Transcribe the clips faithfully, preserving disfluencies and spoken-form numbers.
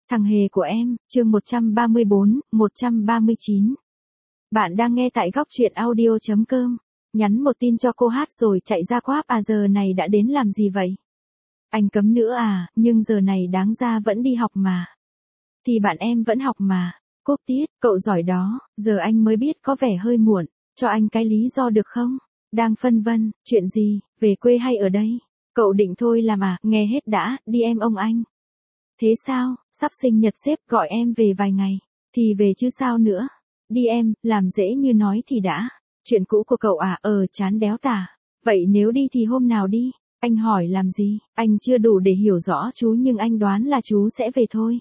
Thằng hề của em, chương một trăm ba mươi bốn, một trăm ba mươi chín. Bạn đang nghe tại góc truyện audio chấm com. Nhắn một tin cho cô hát rồi chạy ra quáp à giờ này đã đến làm gì vậy? Anh cấm nữa à, nhưng giờ này đáng ra vẫn đi học mà. Thì bạn em vẫn học mà. Cúp tiết, cậu giỏi đó, giờ anh mới biết có vẻ hơi muộn, cho anh cái lý do được không? Đang phân vân, chuyện gì, về quê hay ở đây? Cậu định thôi làm à, nghe hết đã, đi em ông anh. Thế sao, sắp sinh nhật sếp gọi em về vài ngày, thì về chứ sao nữa. Đi em, làm dễ như nói thì đã. Chuyện cũ của cậu à, ờ chán đéo tả. Vậy nếu đi thì hôm nào đi? Anh hỏi làm gì, anh chưa đủ để hiểu rõ chú nhưng anh đoán là chú sẽ về thôi.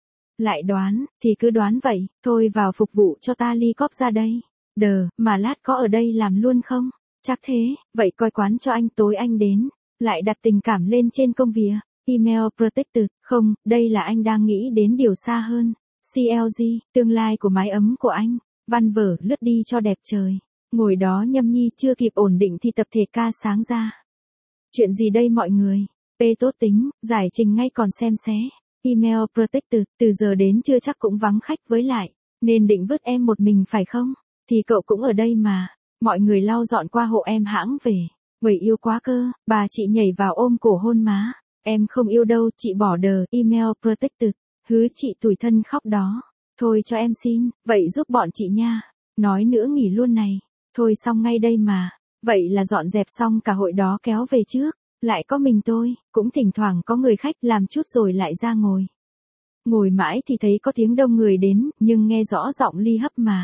Lại đoán, thì cứ đoán vậy, thôi vào phục vụ cho ta ly cóp ra đây. Đờ, mà lát có ở đây làm luôn không? Chắc thế, vậy coi quán cho anh tối anh đến. Lại đặt tình cảm lên trên công việc. Email protected, không, đây là anh đang nghĩ đến điều xa hơn. xê lờ giê, tương lai của mái ấm của anh. Văn vở lướt đi cho đẹp trời. Ngồi đó nhâm nhi chưa kịp ổn định thì tập thể ca sáng ra. Chuyện gì đây mọi người? P tốt tính, giải trình ngay còn xem xé. Email protected, từ giờ đến trưa chắc cũng vắng khách với lại. Nên định vứt em một mình phải không? Thì cậu cũng ở đây mà. Mọi người lau dọn qua hộ em hãng về. Vậy yêu quá cơ, bà chị nhảy vào ôm cổ hôn má. Em không yêu đâu, chị bỏ đờ, email protected. Hứ chị tủi thân khóc đó. Thôi cho em xin, vậy giúp bọn chị nha. Nói nữa nghỉ luôn này. Thôi xong ngay đây mà. Vậy là dọn dẹp xong cả hội đó kéo về trước. Lại có mình tôi, cũng thỉnh thoảng có người khách làm chút rồi lại ra ngồi. Ngồi mãi thì thấy có tiếng đông người đến, nhưng nghe rõ giọng ly hấp mà.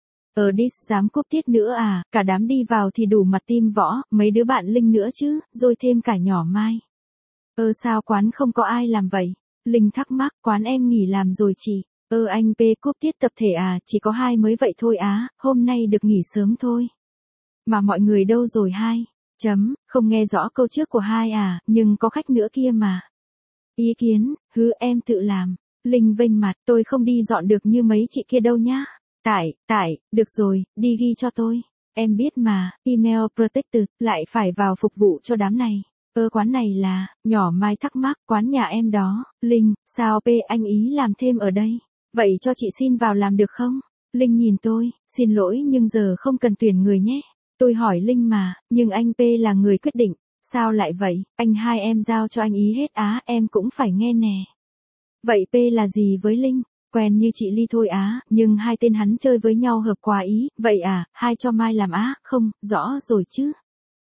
Ờ đi, dám cúp tiết nữa à, cả đám đi vào thì đủ mặt tim võ, mấy đứa bạn Linh nữa chứ, rồi thêm cả nhỏ Mai. Ơ ờ, sao quán không có ai làm vậy? Linh thắc mắc, quán em nghỉ làm rồi chị. Ơ ờ, anh P cúp tiết tập thể à, chỉ có hai mới vậy thôi á, hôm nay được nghỉ sớm thôi. Mà mọi người đâu rồi hai? Chấm, không nghe rõ câu trước của hai à, nhưng có khách nữa kia mà. Ý kiến, hứ em tự làm. Linh vênh mặt, tôi không đi dọn được như mấy chị kia đâu nhá. Tải, tải, được rồi, đi ghi cho tôi. Em biết mà, email protected, lại phải vào phục vụ cho đám này. Ơ quán này là, nhỏ Mai thắc mắc, quán nhà em đó. Linh, sao P anh ý làm thêm ở đây? Vậy cho chị xin vào làm được không? Linh nhìn tôi, xin lỗi nhưng giờ không cần tuyển người nhé. Tôi hỏi Linh mà, nhưng anh P là người quyết định. Sao lại vậy, anh hai em giao cho anh ý hết á, em cũng phải nghe nè. Vậy P là gì với Linh? Quen như chị Ly thôi á, nhưng hai tên hắn chơi với nhau hợp quá ý, vậy à, hai cho Mai làm á, không, rõ rồi chứ.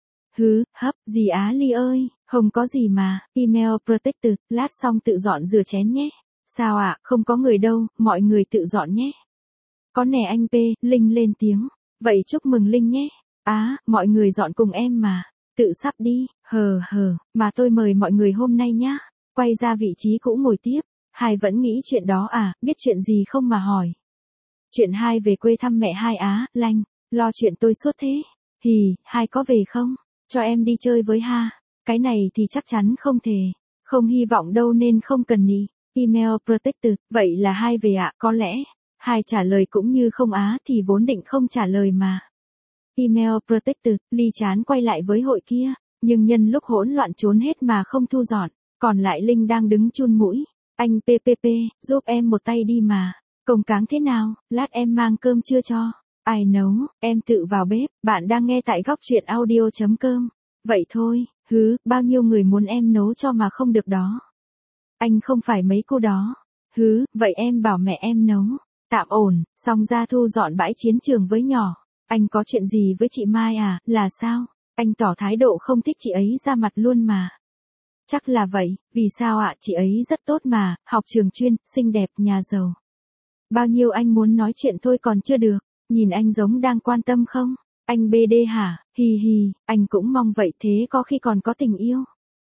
Hứ, hấp, gì á Ly ơi, không có gì mà, email protected, lát xong tự dọn rửa chén nhé. Sao ạ, à, không có người đâu, mọi người tự dọn nhé. Có nè anh P, Linh lên tiếng, vậy chúc mừng Linh nhé. Á, à, mọi người dọn cùng em mà, tự sắp đi, hờ hờ, mà tôi mời mọi người hôm nay nhá. Quay ra vị trí cũ ngồi tiếp. Hai vẫn nghĩ chuyện đó à, biết chuyện gì không mà hỏi. Chuyện hai về quê thăm mẹ hai á, lanh, lo chuyện tôi suốt thế. Hì, hai có về không? Cho em đi chơi với ha. Cái này thì chắc chắn không thể. Không hy vọng đâu nên không cần nhỉ. Email protected, vậy là hai về ạ, à, có lẽ. Hai trả lời cũng như không á thì vốn định không trả lời mà. Email protected, Ly chán quay lại với hội kia. Nhưng nhân lúc hỗn loạn trốn hết mà không thu dọn. Còn lại Linh đang đứng chun mũi. Anh pê pê pê, giúp em một tay đi mà. Công cáng thế nào, lát em mang cơm chưa cho? Ai nấu, em tự vào bếp. Bạn đang nghe tại góc truyện audio chấm com. Vậy thôi, hứ, bao nhiêu người muốn em nấu cho mà không được đó. Anh không phải mấy cô đó. Hứ, vậy em bảo mẹ em nấu. Tạm ổn, xong ra thu dọn bãi chiến trường với nhỏ. Anh có chuyện gì với chị Mai à, là sao? Anh tỏ thái độ không thích chị ấy ra mặt luôn mà. Chắc là vậy, vì sao ạ, à, chị ấy rất tốt mà, học trường chuyên, xinh đẹp, nhà giàu. Bao nhiêu anh muốn nói chuyện thôi còn chưa được, nhìn anh giống đang quan tâm không? Anh bê đê hả, hì hì, anh cũng mong vậy thế có khi còn có tình yêu.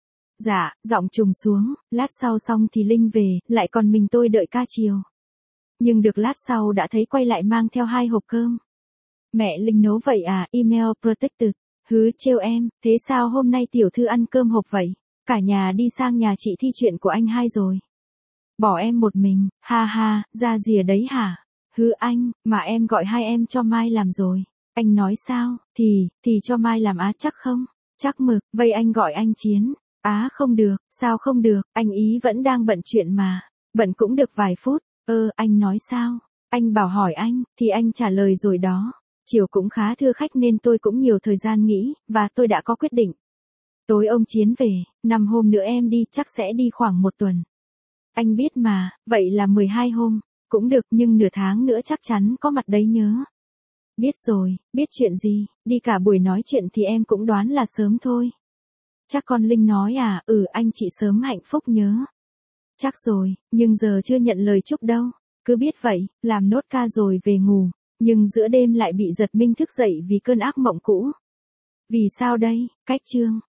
Dạ, giọng trùng xuống, lát sau xong thì Linh về, lại còn mình tôi đợi ca chiều. Nhưng được lát sau đã thấy quay lại mang theo hai hộp cơm. Mẹ Linh nấu vậy à, email protected, hứ trêu em, thế sao hôm nay tiểu thư ăn cơm hộp vậy? Cả nhà đi sang nhà chị thi chuyện của anh hai rồi. Bỏ em một mình, ha ha, ra rìa đấy hả? Hứ anh, mà em gọi hai em cho Mai làm rồi. Anh nói sao, thì, thì cho Mai làm á chắc không? Chắc mực, vậy anh gọi anh Chiến. Á không được, sao không được, anh ý vẫn đang bận chuyện mà. Bận cũng được vài phút, ơ anh nói sao? Anh bảo hỏi anh, thì anh trả lời rồi đó. Chiều cũng khá thưa khách nên tôi cũng nhiều thời gian nghĩ, và tôi đã có quyết định. Tối ông Chiến về, năm hôm nữa em đi chắc sẽ đi khoảng một tuần. Anh biết mà, vậy là mười hai hôm, cũng được nhưng nửa tháng nữa chắc chắn có mặt đấy nhớ. Biết rồi, biết chuyện gì, đi cả buổi nói chuyện thì em cũng đoán là sớm thôi. Chắc con Linh nói à, ừ anh chị sớm hạnh phúc nhớ. Chắc rồi, nhưng giờ chưa nhận lời chúc đâu. Cứ biết vậy, làm nốt ca rồi về ngủ, nhưng giữa đêm lại bị giật mình thức dậy vì cơn ác mộng cũ. Vì sao đây, cách chương.